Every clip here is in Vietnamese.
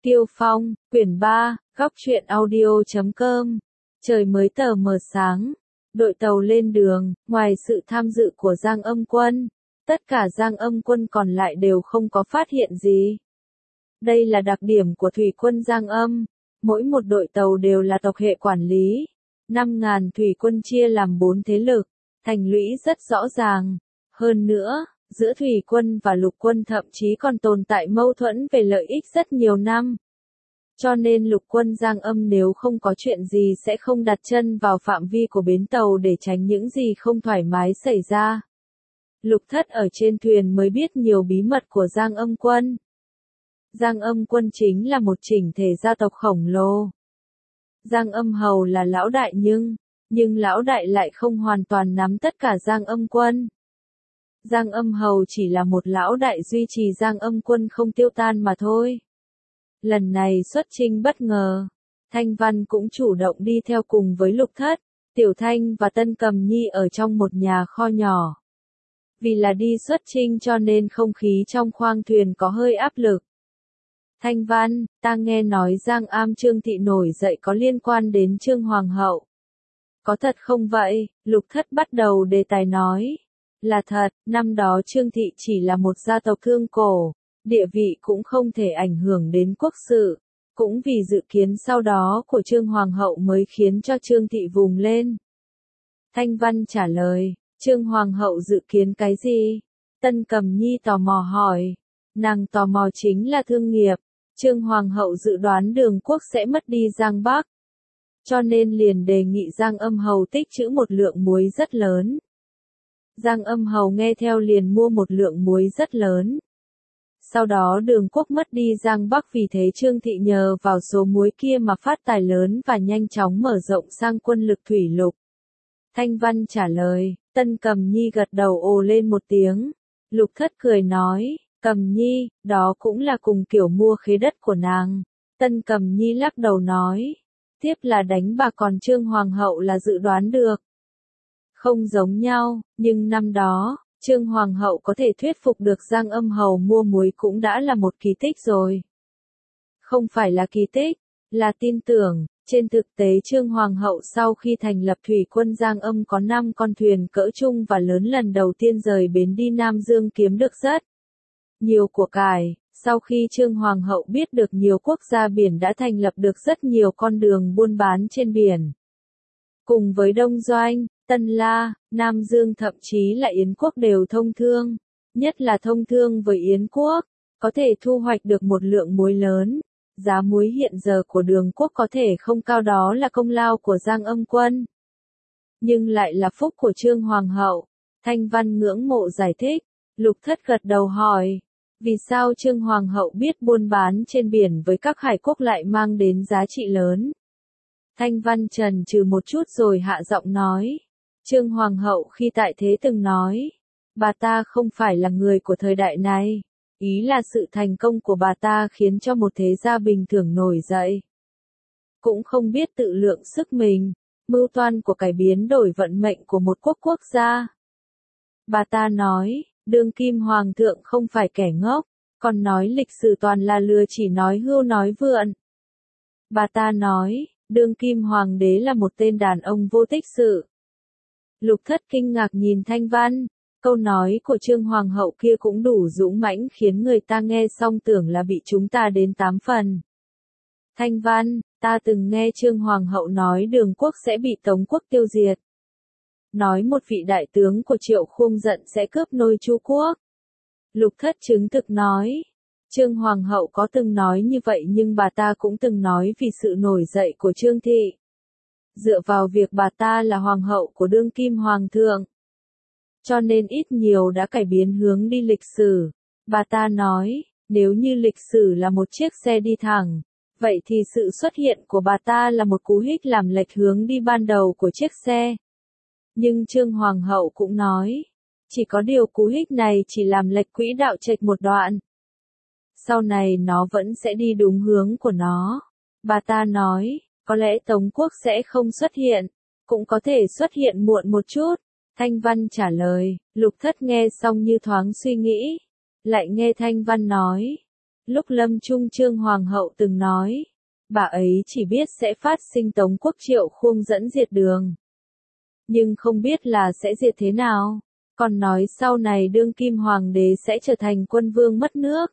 Kiêu Phong, quyển 3, góc truyện audio.com. Trời mới tờ mờ sáng, đội tàu lên đường, ngoài sự tham dự của Giang Âm Quân, tất cả Giang Âm Quân còn lại đều không có phát hiện gì. Đây là đặc điểm của thủy quân Giang Âm, mỗi một đội tàu đều là tộc hệ quản lý. 5.000 thủy quân chia làm 4 thế lực, thành lũy rất rõ ràng. Hơn nữa, giữa thủy quân và lục quân thậm chí còn tồn tại mâu thuẫn về lợi ích rất nhiều năm. Cho nên lục quân Giang Âm nếu không có chuyện gì sẽ không đặt chân vào phạm vi của bến tàu để tránh những gì không thoải mái xảy ra. Lục Thất ở trên thuyền mới biết nhiều bí mật của Giang Âm Quân. Giang Âm Quân chính là một chỉnh thể gia tộc khổng lồ. Giang Âm Hầu là lão đại nhưng lão đại lại không hoàn toàn nắm tất cả Giang Âm Quân. Giang Âm Hầu chỉ là một lão đại duy trì Giang Âm Quân không tiêu tan mà thôi. Lần này xuất chinh bất ngờ, Thanh Văn cũng chủ động đi theo cùng với Lục Thất, Tiểu Thanh và Tân Cầm Nhi ở trong một nhà kho nhỏ. Vì là đi xuất chinh cho nên không khí trong khoang thuyền có hơi áp lực. Thanh Văn, ta nghe nói Giang Am Trương Thị nổi dậy có liên quan đến Trương Hoàng hậu. Có thật không vậy? Lục Thất bắt đầu đề tài nói. Là thật, năm đó Trương Thị chỉ là một gia tộc thương cổ, địa vị cũng không thể ảnh hưởng đến quốc sự, cũng vì dự kiến sau đó của Trương Hoàng hậu mới khiến cho Trương Thị vùng lên. Thanh Văn trả lời, Trương Hoàng hậu dự kiến cái gì? Tân Cầm Nhi tò mò hỏi, nàng tò mò chính là thương nghiệp, Trương Hoàng hậu dự đoán Đường Quốc sẽ mất đi Giang Bắc, cho nên liền đề nghị Giang Âm Hầu tích trữ một lượng muối rất lớn. Giang Âm Hầu nghe theo liền mua một lượng muối rất lớn. Sau đó Đường Quốc mất đi Giang Bắc vì thế Trương Thị nhờ vào số muối kia mà phát tài lớn và nhanh chóng mở rộng sang quân lực thủy lục. Thanh Văn trả lời, Tân Cầm Nhi gật đầu ồ lên một tiếng. Lục Thất cười nói, Cầm Nhi, đó cũng là cùng kiểu mua khế đất của nàng. Tân Cầm Nhi lắc đầu nói, tiếp là đánh bạc còn Trương Hoàng hậu là dự đoán được. Không giống nhau, nhưng năm đó, Trương Hoàng hậu có thể thuyết phục được Giang Âm Hầu mua muối cũng đã là một kỳ tích rồi. Không phải là kỳ tích, là tin tưởng. Trên thực tế Trương Hoàng hậu sau khi thành lập thủy quân Giang Âm có 5 con thuyền cỡ trung và lớn lần đầu tiên rời bến đi Nam Dương kiếm được rất nhiều của cải. Sau khi Trương Hoàng hậu biết được nhiều quốc gia biển đã thành lập được rất nhiều con đường buôn bán trên biển. Cùng với Đông Doanh, Tân La, Nam Dương thậm chí là Yến quốc đều thông thương, nhất là thông thương với Yến quốc, có thể thu hoạch được một lượng muối lớn. Giá muối hiện giờ của Đường Quốc có thể không cao, đó là công lao của Giang Âm Quân, nhưng lại là phúc của Trương Hoàng hậu. Thanh Văn ngưỡng mộ giải thích. Lục Thất gật đầu hỏi, vì sao Trương Hoàng hậu biết buôn bán trên biển với các hải quốc lại mang đến giá trị lớn? Thanh Văn chần chừ một chút rồi hạ giọng nói, Trương Hoàng hậu khi tại thế từng nói, bà ta không phải là người của thời đại này. Ý là sự thành công của bà ta khiến cho một thế gia bình thường nổi dậy. Cũng không biết tự lượng sức mình, mưu toan của cải biến đổi vận mệnh của một quốc gia. Bà ta nói, đương kim hoàng thượng không phải kẻ ngốc, còn nói lịch sử toàn là lừa chỉ nói hưu nói vượn. Bà ta nói, đương kim hoàng đế là một tên đàn ông vô tích sự. Lục Thất kinh ngạc nhìn Thanh Văn. Câu nói của Trương Hoàng hậu kia cũng đủ dũng mãnh khiến người ta nghe xong tưởng là bị chúng ta đến 8 phần. Thanh Văn, ta từng nghe Trương Hoàng hậu nói Đường Quốc sẽ bị Tống Quốc tiêu diệt. Nói một vị đại tướng của Triệu Khung giận sẽ cướp nôi Chu Quốc. Lục Thất chứng thực nói, Trương Hoàng hậu có từng nói như vậy nhưng bà ta cũng từng nói vì sự nổi dậy của Trương Thị. Dựa vào việc bà ta là Hoàng hậu của đương kim Hoàng thượng. Cho nên ít nhiều đã cải biến hướng đi lịch sử. Bà ta nói, nếu như lịch sử là một chiếc xe đi thẳng, vậy thì sự xuất hiện của bà ta là một cú hích làm lệch hướng đi ban đầu của chiếc xe. Nhưng Trương Hoàng hậu cũng nói, chỉ có điều cú hích này chỉ làm lệch quỹ đạo chệch một đoạn. Sau này nó vẫn sẽ đi đúng hướng của nó. Bà ta nói, có lẽ Tống Quốc sẽ không xuất hiện, cũng có thể xuất hiện muộn một chút. Thanh Văn trả lời, Lục Thất nghe xong như thoáng suy nghĩ, lại nghe Thanh Văn nói, Lúc lâm chung Trương Hoàng hậu từng nói, bà ấy chỉ biết sẽ phát sinh Tống quốc Triệu Khuông dẫn diệt đường. Nhưng không biết là sẽ diệt thế nào, còn nói sau này đương kim hoàng đế sẽ trở thành quân vương mất nước.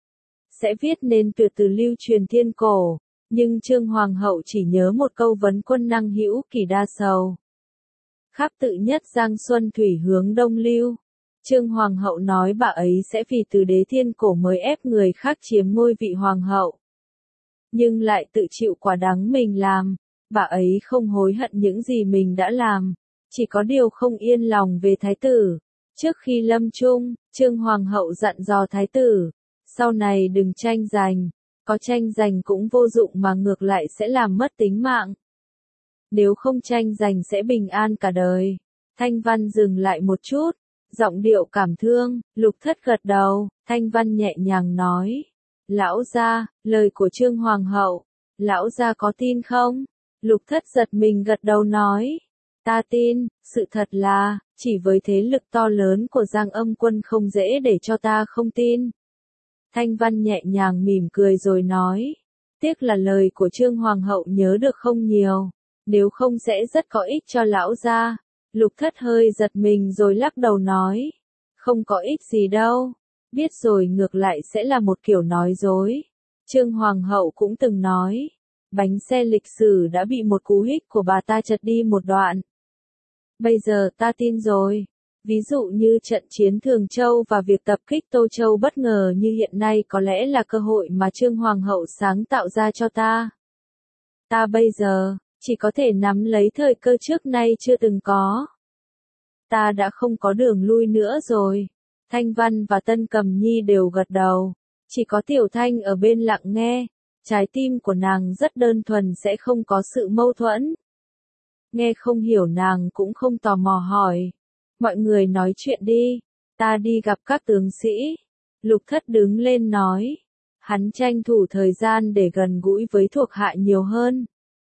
Sẽ viết nên tuyệt từ lưu truyền thiên cổ, nhưng Trương Hoàng hậu chỉ nhớ một câu vấn quân năng hữu kỳ đa sầu. Khắp tự nhất Giang Xuân Thủy hướng đông lưu. Trương Hoàng hậu nói bà ấy sẽ vì từ đế thiên cổ mới ép người khác chiếm ngôi vị hoàng hậu. Nhưng lại tự chịu quả đắng mình làm, bà ấy không hối hận những gì mình đã làm, chỉ có điều không yên lòng về thái tử. Trước khi lâm chung, Trương Hoàng hậu dặn dò thái tử, sau này đừng tranh giành, có tranh giành cũng vô dụng mà ngược lại sẽ làm mất tính mạng. Nếu không tranh giành sẽ bình an cả đời. Thanh Văn dừng lại một chút, giọng điệu cảm thương, Lục Thất gật đầu, Thanh Văn nhẹ nhàng nói. Lão gia, lời của Trương Hoàng hậu, lão gia có tin không? Lục Thất giật mình gật đầu nói. Ta tin, sự thật là, chỉ với thế lực to lớn của Giang Âm quân không dễ để cho ta không tin. Thanh Văn nhẹ nhàng mỉm cười rồi nói. Tiếc là lời của Trương Hoàng hậu nhớ được không nhiều, nếu không sẽ rất có ích cho lão gia. Lục Thất hơi giật mình rồi lắc đầu nói. Không có ích gì đâu, biết rồi ngược lại sẽ là một kiểu nói dối. Trương Hoàng hậu cũng từng nói, bánh xe lịch sử đã bị một cú hích của bà ta chật đi một đoạn. Bây giờ ta tin rồi. Ví dụ như trận chiến Thường Châu và việc tập kích Tô Châu bất ngờ như hiện nay có lẽ là cơ hội mà Trương Hoàng hậu sáng tạo ra cho ta. Ta bây giờ, chỉ có thể nắm lấy thời cơ trước nay chưa từng có. Ta đã không có đường lui nữa rồi. Thanh Văn và Tân Cầm Nhi đều gật đầu. Chỉ có Tiểu Thanh ở bên lặng nghe. Trái tim của nàng rất đơn thuần sẽ không có sự mâu thuẫn. Nghe không hiểu nàng cũng không tò mò hỏi. Mọi người nói chuyện đi. Ta đi gặp các tướng sĩ. Lục Thất đứng lên nói. Hắn tranh thủ thời gian để gần gũi với thuộc hạ nhiều hơn.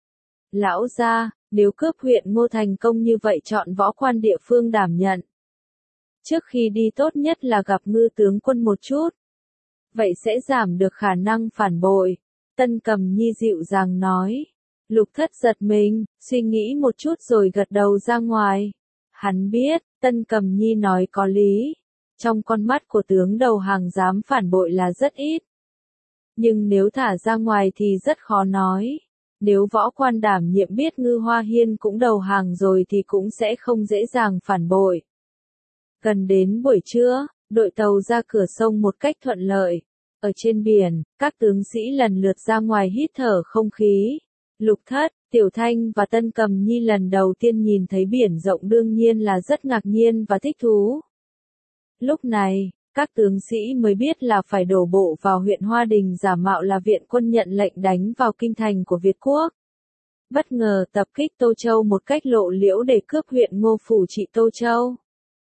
Lão gia, nếu cướp huyện Ngô thành công như vậy chọn võ quan địa phương đảm nhận. Trước khi đi tốt nhất là gặp ngư tướng quân một chút. Vậy sẽ giảm được khả năng phản bội. Tân Cầm Nhi dịu dàng nói. Lục Thất giật mình, suy nghĩ một chút rồi gật đầu ra ngoài. Hắn biết, Tân Cầm Nhi nói có lý. Trong con mắt của tướng đầu hàng dám phản bội là rất ít. Nhưng nếu thả ra ngoài thì rất khó nói. Nếu võ quan đảm nhiệm biết Ngư Hoa Hiên cũng đầu hàng rồi thì cũng sẽ không dễ dàng phản bội. Gần đến buổi trưa, đội tàu ra cửa sông một cách thuận lợi. Ở trên biển, các tướng sĩ lần lượt ra ngoài hít thở không khí. Lục Thất, Tiểu Thanh và Tân Cầm Nhi lần đầu tiên nhìn thấy biển rộng đương nhiên là rất ngạc nhiên và thích thú. Lúc này, các tướng sĩ mới biết là phải đổ bộ vào huyện Hoa Đình giả mạo là viện quân nhận lệnh đánh vào kinh thành của Việt Quốc. Bất ngờ tập kích Tô Châu một cách lộ liễu để cướp huyện Ngô phủ trị Tô Châu.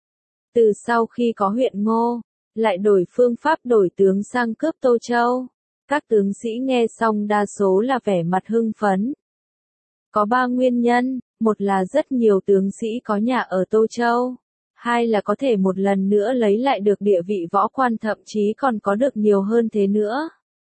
Từ sau khi có huyện Ngô, lại đổi phương pháp đổi tướng sang cướp Tô Châu. Các tướng sĩ nghe xong đa số là vẻ mặt hưng phấn. Có 3 nguyên nhân, một là rất nhiều tướng sĩ có nhà ở Tô Châu. Hai là có thể một lần nữa lấy lại được địa vị võ quan thậm chí còn có được nhiều hơn thế nữa.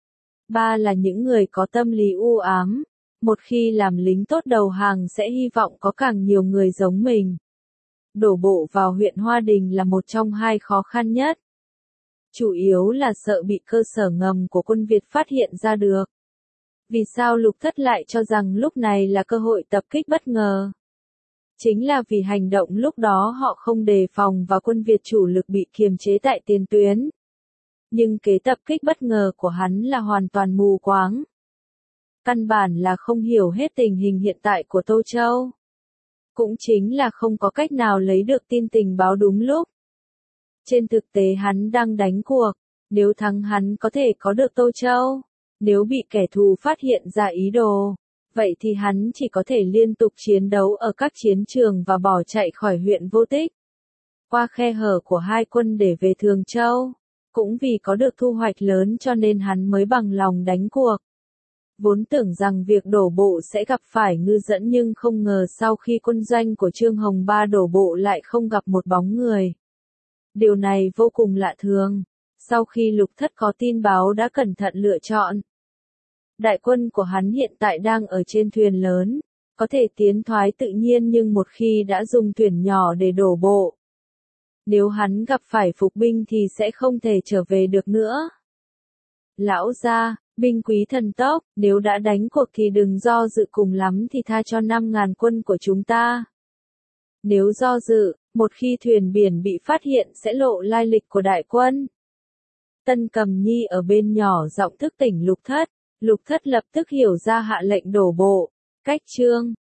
Ba là những người có tâm lý u ám. Một khi làm lính tốt đầu hàng sẽ hy vọng có càng nhiều người giống mình. Đổ bộ vào huyện Hoa Đình là một trong hai khó khăn nhất. Chủ yếu là sợ bị cơ sở ngầm của quân Việt phát hiện ra được. Vì sao Lục Thất lại cho rằng lúc này là cơ hội tập kích bất ngờ? Chính là vì hành động lúc đó họ không đề phòng và quân Việt chủ lực bị kiềm chế tại tiền tuyến. Nhưng kế tập kích bất ngờ của hắn là hoàn toàn mù quáng. Căn bản là không hiểu hết tình hình hiện tại của Tô Châu. Cũng chính là không có cách nào lấy được tin tình báo đúng lúc. Trên thực tế hắn đang đánh cuộc, nếu thắng hắn có thể có được Tô Châu, nếu bị kẻ thù phát hiện ra ý đồ, vậy thì hắn chỉ có thể liên tục chiến đấu ở các chiến trường và bỏ chạy khỏi huyện vô tích. Qua khe hở của hai quân để về Thường Châu, cũng vì có được thu hoạch lớn cho nên hắn mới bằng lòng đánh cuộc. Vốn tưởng rằng việc đổ bộ sẽ gặp phải ngư dẫn nhưng không ngờ sau khi quân doanh của Trương Hồng Ba đổ bộ lại không gặp một bóng người. Điều này vô cùng lạ thường. Sau khi Lục Thất có tin báo đã cẩn thận lựa chọn. Đại quân của hắn hiện tại đang ở trên thuyền lớn, có thể tiến thoái tự nhiên nhưng một khi đã dùng thuyền nhỏ để đổ bộ, nếu hắn gặp phải phục binh thì sẽ không thể trở về được nữa. Lão gia, binh quý thần tốc, nếu đã đánh cuộc thì đừng do dự, cùng lắm thì tha cho 5.000 quân của chúng ta. Nếu do dự, một khi thuyền biển bị phát hiện sẽ lộ lai lịch của đại quân. Tân Cầm Nhi ở bên nhỏ giọng thức tỉnh Lục Thất. Lục Thất lập tức hiểu ra, hạ lệnh đổ bộ. Cách chương